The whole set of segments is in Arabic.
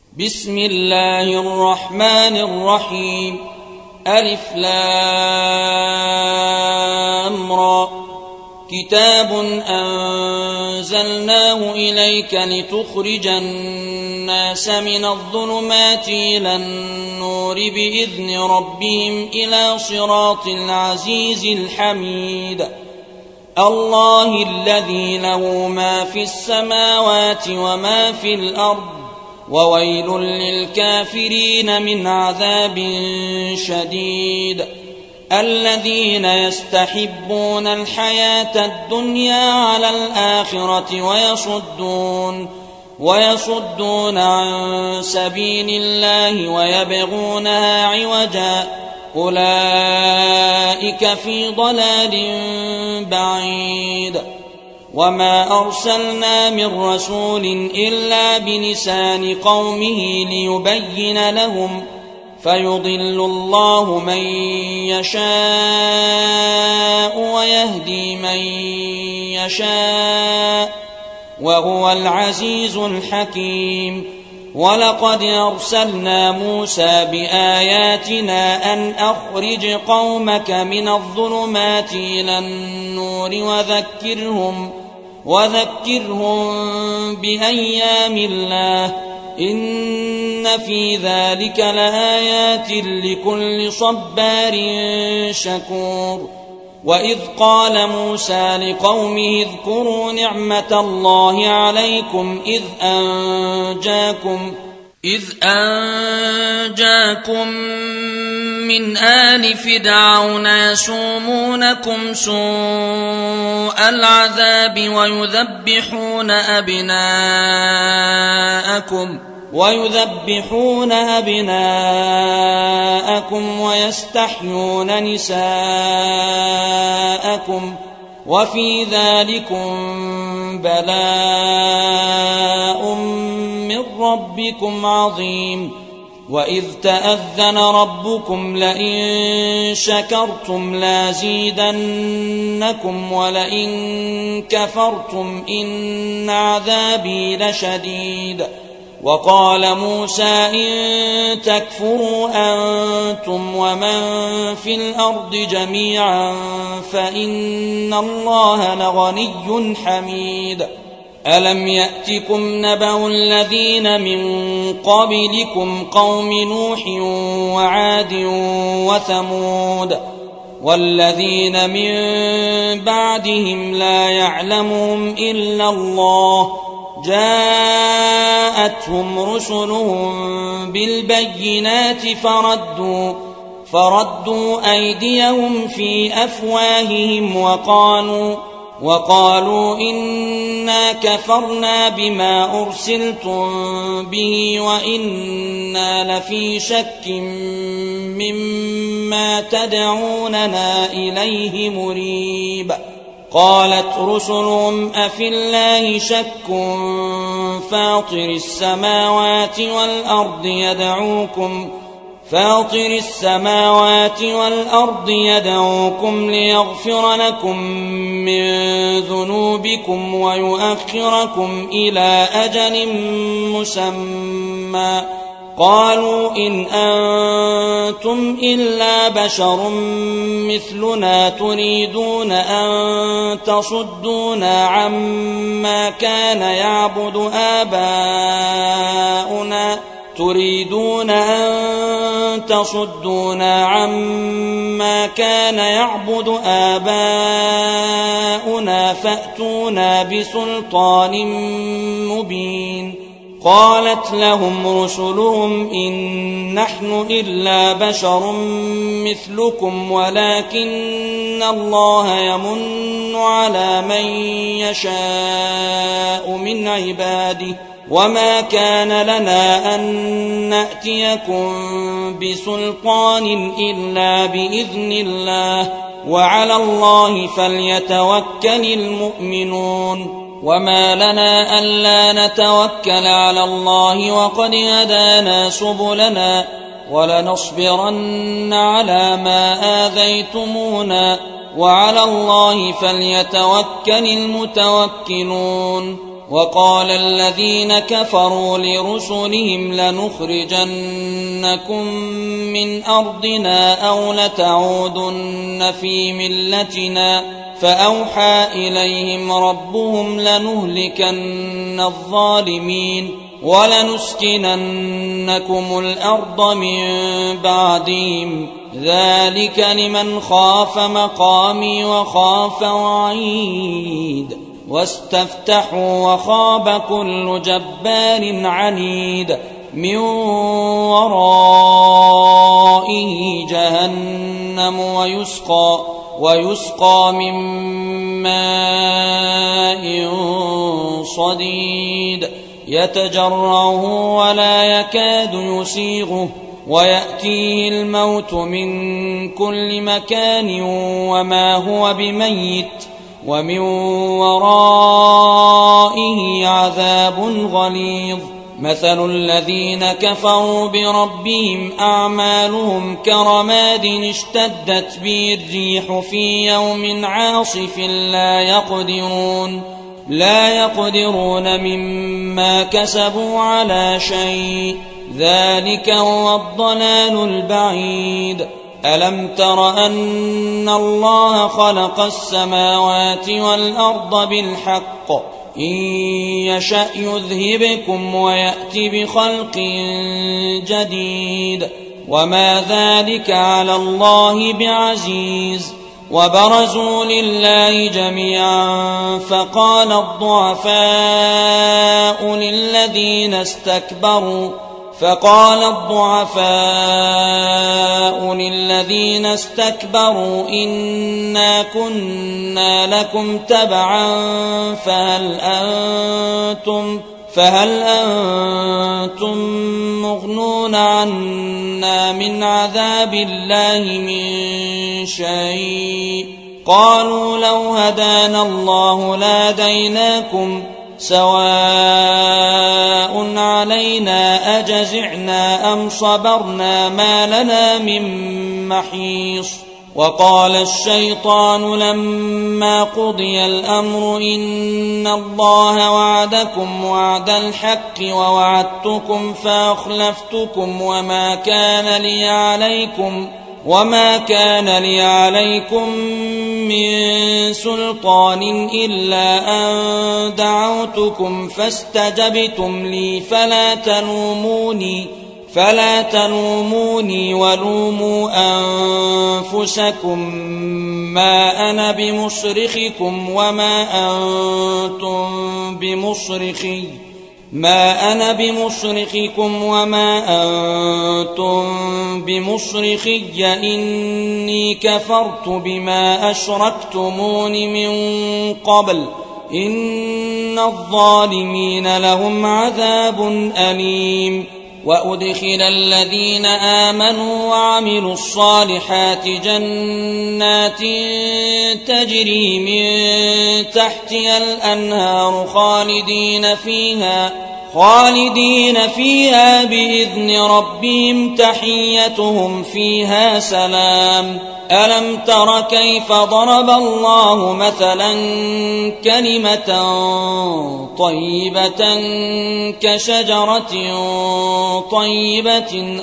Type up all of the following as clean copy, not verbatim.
بسم الله الرحمن الرحيم. ألف لام را. كتاب أنزلناه إليك لتخرج الناس من الظلمات إلى النور بإذن ربهم إلى صراط العزيز الحميد. الله الذي له ما في السماوات وما في الأرض وويل للكافرين من عذاب شديد. الذين يستحبون الحياة الدنيا على الآخرة ويصدون عن سبيل الله ويبغونها عوجا أولئك في ضلال بعيد. وما أرسلنا من رسول إلا بلسان قومه ليبين لهم فيضل الله من يشاء ويهدي من يشاء وهو العزيز الحكيم. ولقد أرسلنا موسى بآياتنا أن أخرج قومك من الظلمات إلى النور وذكرهم بأيام الله إن في ذلك لآيات لكل صبار شكور. وإذ قال موسى لقومه اذكروا نعمة الله عليكم إذ أنجاكم من آل فرعون يسومونكم سوء العذاب ويذبحون أبناءكم ويستحيون نساءكم وفي ذلكم بلاء من ربكم عظيم. وإذ تأذن ربكم لئن شكرتم لازيدنكم ولئن كفرتم إن عذابي لشديد. وقال موسى إن تكفروا أنتم ومن في الأرض جميعا فإن الله لغني حميد. ألم يأتكم نبأ الذين من قبلكم قوم نوح وعاد وثمود والذين من بعدهم لا يعلمهم إلا الله جاءتهم رسلهم بالبينات فردوا أيديهم في أفواههم وقالوا إنا كفرنا بما أرسلتم به وإنا لفي شك مما تدعوننا إليه مريب. قالت رسلهم أفي الله شك فاطر السماوات والأرض يدعوكم ليغفر لكم من ذنوبكم ويؤخركم إلى أجل مسمى. قالوا إن أنتم إلا بشر مثلنا تريدون أن تصدونا عما كان يعبد آباؤنا فأتونا بسلطان مبين. قالت لهم رسلهم إن نحن إلا بشر مثلكم ولكن الله يمن على من يشاء من عباده وما كان لنا أن نأتيكم بسلطان إلا بإذن الله وعلى الله فليتوكل المؤمنون. وما لنا ألا نتوكل على الله وقد هدانا سبلنا ولنصبرن على ما آذيتمونا وعلى الله فليتوكل المتوكلون. وقال الذين كفروا لرسلهم لنخرجنكم من أرضنا أو لتعودن في ملتنا فأوحى إليهم ربهم لنهلكن الظالمين ولنسكننكم الأرض من بعدهم ذلك لمن خاف مقامي وخاف وعيد واستفتحوا وخاب كل جبار عنيد من ورائه جهنم ويسقى من ماء صديد يتجرعه ولا يكاد يسيغه ويأتيه الموت من كل مكان وما هو بميت ومن ورائه عذاب غليظ مثل الذين كفروا بربهم أعمالهم كرماد اشتدت به الريح في يوم عاصف لا يقدرون مما كسبوا على شيء ذلك هو الضلال البعيد ألم تر أن الله خلق السماوات والأرض بالحق إن يشأ يذهبكم ويأت بخلق جديد وما ذلك على الله بعزيز وبرزوا لله جميعا فقال الضعفاء للذين استكبروا إنا كنا لكم تبعا فهل أنتم مغنون عنا من عذاب الله من شيء قالوا لو هدانا الله لهديناكم سواء علينا أجزعنا أم صبرنا ما لنا من محيص وقال الشيطان لما قضي الأمر إن الله وعدكم وعد الحق ووعدتكم فأخلفتكم وما كان لي عليكم من سلطان إلا أن دعوتكم فاستجبتم لي فلا تلوموني ولوموا أنفسكم ما أنا بمصرخكم وما أنتم بمصرخي إني كفرت بما أشركتمون من قبل إن الظالمين لهم عذاب أليم وأدخل الذين آمنوا وعملوا الصالحات جنات تجري من تحتها الأنهار خالدين فيها بإذن ربهم تحيتهم فيها سلام ألم تر كيف ضرب الله مثلا كلمة طيبة كشجرة طيبة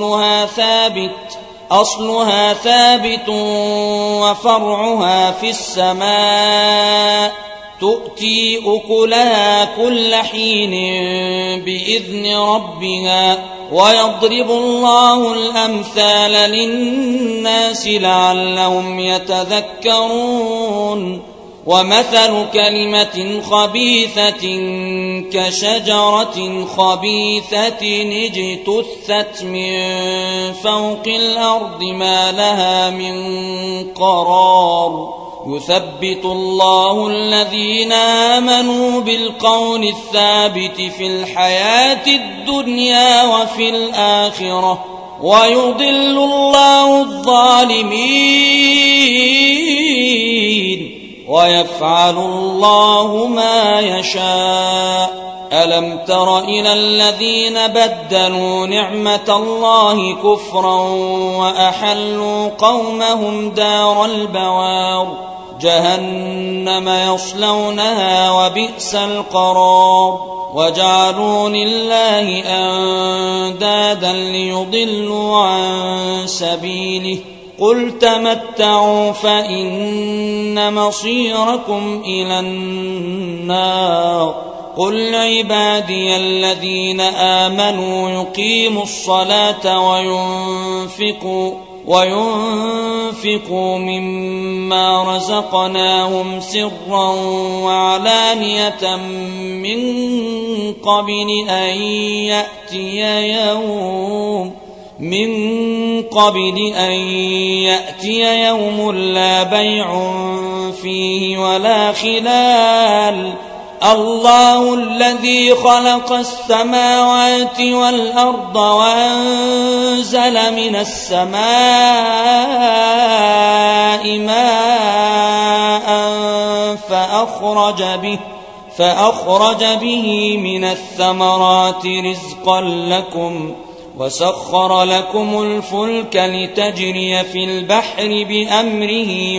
أصلها ثابت وفرعها في السماء تؤتي أكلها كل حين بإذن ربها ويضرب الله الأمثال للناس لعلهم يتذكرون ومثل كلمة خبيثة كشجرة خبيثة اجتثت من فوق الأرض ما لها من قرار يثبت الله الذين آمنوا بالقول الثابت في الحياة الدنيا وفي الآخرة ويضل الله الظالمين ويفعل الله ما يشاء ألم تر إلى الذين بدلوا نعمة الله كفرا وأحلوا قومهم دار البوار جهنم يصلونها وبئس القرار وجعلوا لله أندادا ليضلوا عن سبيله قل تمتعوا فإن مصيركم إلى النار قل عبادي الذين آمنوا يقيموا الصلاة وينفقوا مما رزقناهم سرا وعلانية من قبل أن يأتي يوم لا بيع فيه ولا خلال الله الذي خلق السماوات والأرض وأنزل من السماء ماء فأخرج به من الثمرات رزقا لكم وسخر لكم الفلك لتجري في البحر بأمره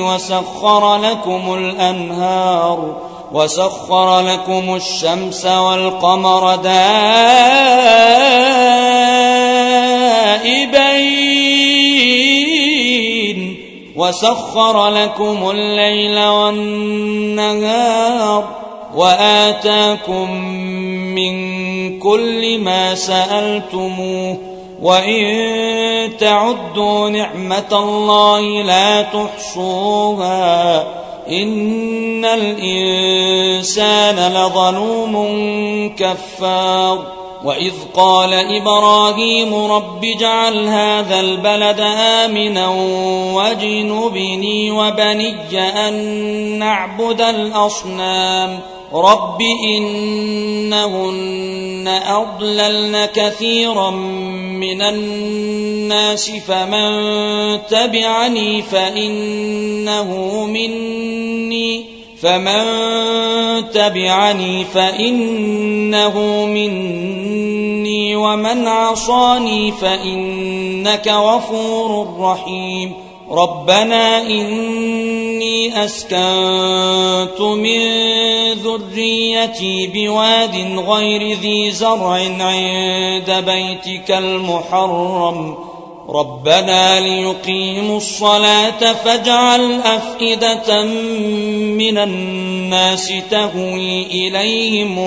وسخر لكم الشمس والقمر دائبين وسخر لكم الليل والنهار وآتاكم من كل ما سألتموه وإن تعدوا نعمة الله لا تحصوها إن الإنسان لظلوم كفار وإذ قال إبراهيم رب اجعل هذا البلد آمنا واجنبني وبني أن نعبد الأصنام رب إنهن أضللن كثيرا من الناس فمن تبعني فإنه مني ومن عصاني فإنك غفور رحيم ربنا إني أسكنت من ذريتي بواد غير ذي زرع عند بيتك المحرم ربنا ليقيموا الصلاة فاجعل أفئدة من الناس تهوي إليهم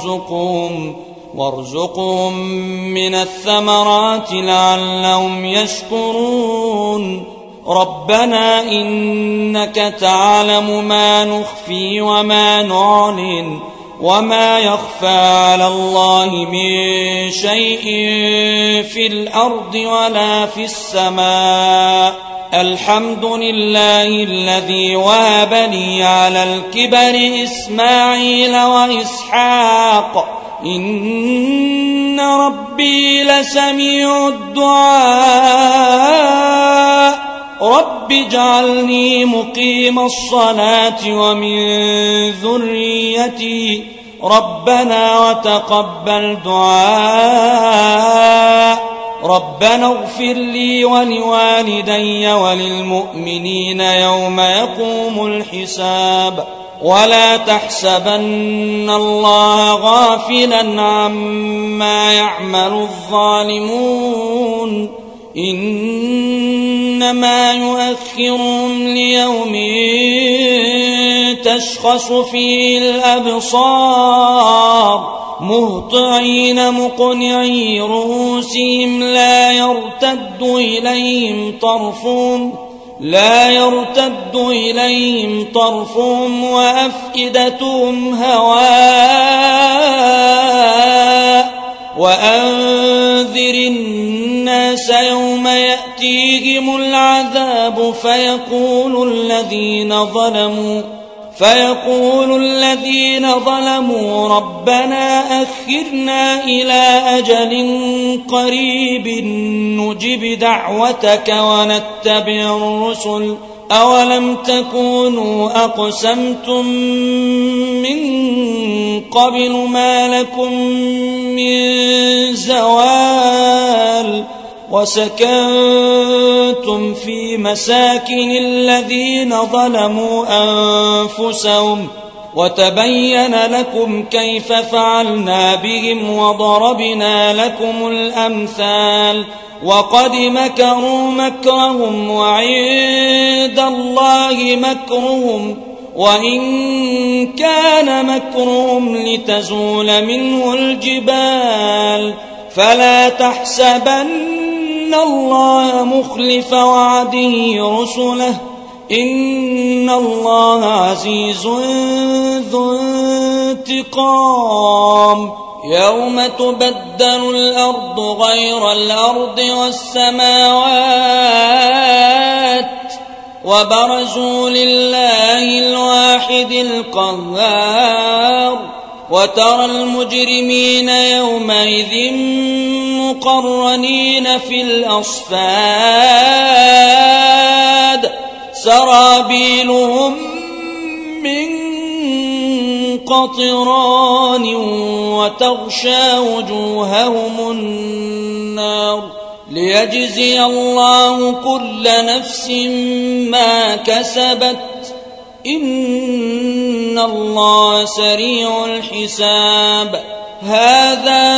وارزقهم من الثمرات لعلهم يشكرون ربنا إنك تعلم ما نخفي وما نعلن وما يخفى على الله من شيء في الأرض ولا في السماء الحمد لله الذي وهب لي على الكبر إسماعيل وإسحاق إن ربي لسميع الدعاء رب اجعلني مقيم الصلاة ومن ذريتي ربنا وتقبل دعاء ربنا اغفر لي ولوالدي وللمؤمنين يوم يقوم الحساب ولا تحسبن الله غافلا عما يعمل الظالمون إنما يؤخرهم ليوم تشخص فيه الأبصار مهطعين مقنعي رؤوسهم لا يرتد إليهم طرفهم وأفئدتهم هواء وأنذر الناس يوم يأتيهم العذاب فيقول الذين ظلموا ربنا أخرنا إلى أجل قريب نجب دعوتك ونتبع الرسل أولم تكونوا أقسمتم من قبل ما لكم من زوال وسكنتم في مساكن الذين ظلموا أنفسهم وتبين لكم كيف فعلنا بهم وضربنا لكم الأمثال وقد مكروا مكرهم وعند الله مكرهم وإن كان مكرهم لتزول منه الجبال فلا تحسبن الله مخلف وعده رسله إن الله عزيز ذو انتقام يوم تبدل الأرض غير الأرض والسماوات وبرزوا لله الواحد القهار وترى المجرمين يومئذ مقرنين في الأصفاد سرابيلهم من قطران وتغشى وجوههم النار ليجزي الله كل نفس ما كسبت إن الله سريع الحساب هذا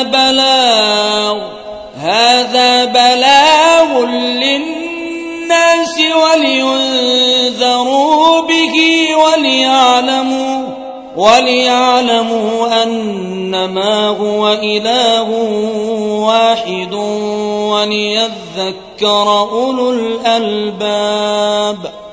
بلاغ للناس ولينذروا به وليعلموا أنما هو إله واحد وليذكر أولو الألباب